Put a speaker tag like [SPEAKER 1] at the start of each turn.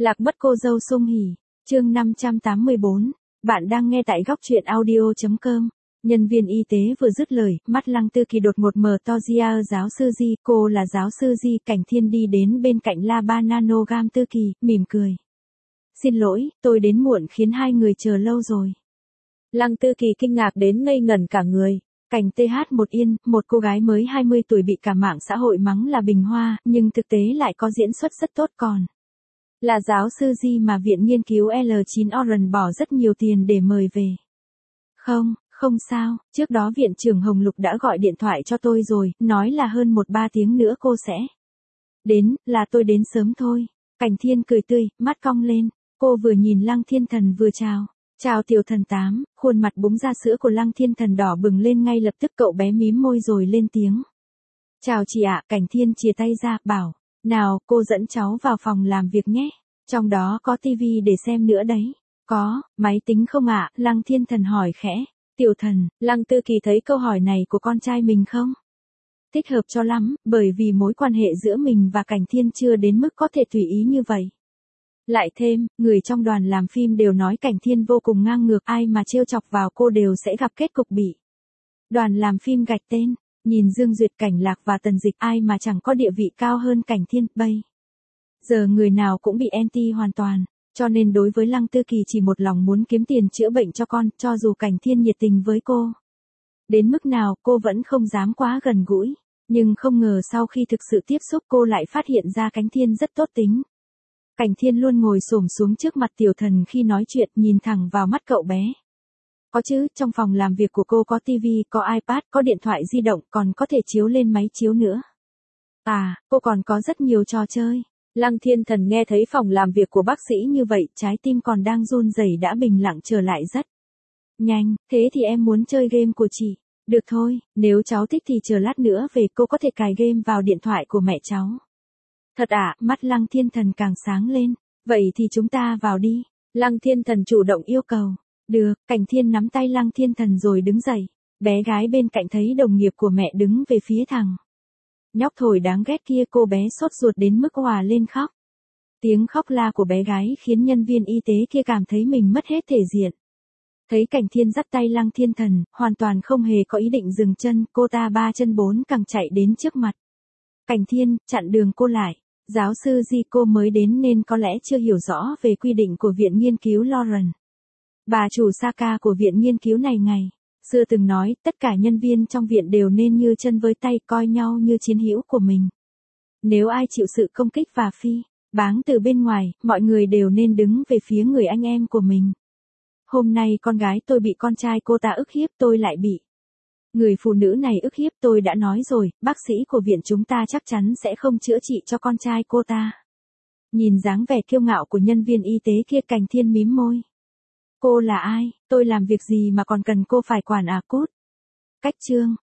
[SPEAKER 1] Lạc mất cô dâu Sung Hỉ, chương 584, bạn đang nghe tại góc truyện audio.com. Nhân viên y tế vừa dứt lời, mắt Lăng Tư Kỳ đột một mở to ra. Giáo sư Di, cô là giáo sư Di. Cảnh Thiên đi đến bên cạnh La Bananogam Tư Kỳ, mỉm cười. Xin lỗi, tôi đến muộn khiến hai người chờ lâu rồi.
[SPEAKER 2] Lăng Tư Kỳ kinh ngạc đến ngây ngẩn cả người.
[SPEAKER 1] Cảnh TH1 Yên, một cô gái mới 20 tuổi bị cả mạng xã hội mắng là bình hoa, nhưng thực tế lại có diễn xuất rất tốt còn. Là giáo sư Di mà viện nghiên cứu L9 Orange bỏ rất nhiều tiền để mời về. Không sao, trước đó viện trưởng Hồng Lục đã gọi điện thoại cho tôi rồi, nói là hơn 1-3 tiếng nữa cô sẽ đến, là tôi đến sớm thôi. Cảnh Thiên cười tươi, mắt cong lên, cô vừa nhìn Lăng Thiên Thần vừa chào. Chào tiểu thần tám, khuôn mặt búng ra sữa của Lăng Thiên Thần đỏ bừng lên ngay lập tức cậu bé mím môi rồi lên tiếng. Chào chị ạ, Cảnh Thiên chìa tay ra, bảo, nào, cô dẫn cháu vào phòng làm việc nhé, trong đó có tivi để xem nữa đấy. Có, máy tính không ạ? Lăng Thiên Thần hỏi khẽ. Tiểu thần, Lăng Tư Kỳ thấy câu hỏi này của con trai mình không thích hợp cho lắm, bởi vì mối quan hệ giữa mình và Cảnh Thiên chưa đến mức có thể tùy ý như vậy. Lại thêm, người trong đoàn làm phim đều nói Cảnh Thiên vô cùng ngang ngược, ai mà trêu chọc vào cô đều sẽ gặp kết cục bị đoàn làm phim gạch tên. Nhìn Dương Duyệt, Cảnh Lạc và Tần Dịch, ai mà chẳng có địa vị cao hơn Cảnh Thiên, bây giờ người nào cũng bị anti hoàn toàn, cho nên đối với Lăng Tư Kỳ chỉ một lòng muốn kiếm tiền chữa bệnh cho con, cho dù Cảnh Thiên nhiệt tình với cô đến mức nào cô vẫn không dám quá gần gũi, nhưng không ngờ sau khi thực sự tiếp xúc cô lại phát hiện ra Cảnh Thiên rất tốt tính. Cảnh Thiên luôn ngồi xổm xuống trước mặt tiểu thần khi nói chuyện, nhìn thẳng vào mắt cậu bé. Có chứ, trong phòng làm việc của cô có tivi, có iPad, có điện thoại di động, còn có thể chiếu lên máy chiếu nữa. À, cô còn có rất nhiều trò chơi.
[SPEAKER 2] Lăng Thiên Thần nghe thấy phòng làm việc của bác sĩ như vậy, trái tim còn đang run rẩy đã bình lặng trở lại rất nhanh.
[SPEAKER 1] Thế thì em muốn chơi game của chị. Được thôi, nếu cháu thích thì chờ lát nữa về cô có thể cài game vào điện thoại của mẹ cháu. Thật ạ, mắt Lăng Thiên Thần càng sáng lên. Vậy thì chúng ta vào đi.
[SPEAKER 2] Lăng Thiên Thần chủ động yêu cầu.
[SPEAKER 1] Được, Cảnh Thiên nắm tay Lăng Thiên Thần rồi đứng dậy. Bé gái bên cạnh thấy đồng nghiệp của mẹ đứng về phía thằng nhóc thổi đáng ghét kia, cô bé sốt ruột đến mức òa lên khóc. Tiếng khóc la của bé gái khiến nhân viên y tế kia cảm thấy mình mất hết thể diện. Thấy Cảnh Thiên dắt tay Lăng Thiên Thần, hoàn toàn không hề có ý định dừng chân, cô ta 3 chân 4 cẳng chạy đến trước mặt Cảnh Thiên, chặn đường cô lại. Giáo sư Di, cô mới đến nên có lẽ chưa hiểu rõ về quy định của viện nghiên cứu Lauren. Bà chủ Saka của viện nghiên cứu này ngày xưa từng nói, tất cả nhân viên trong viện đều nên như chân với tay, coi nhau như chiến hữu của mình. Nếu ai chịu sự công kích và phỉ báng từ bên ngoài, mọi người đều nên đứng về phía người anh em của mình. Hôm nay con gái tôi bị con trai cô ta ức hiếp, tôi lại bị người phụ nữ này ức hiếp, tôi đã nói rồi, bác sĩ của viện chúng ta chắc chắn sẽ không chữa trị cho con trai cô ta. Nhìn dáng vẻ kiêu ngạo của nhân viên y tế kia, Cảnh Thiên mím môi. Cô là ai, tôi làm việc gì mà còn cần cô phải quản à? Cút. Cách chương.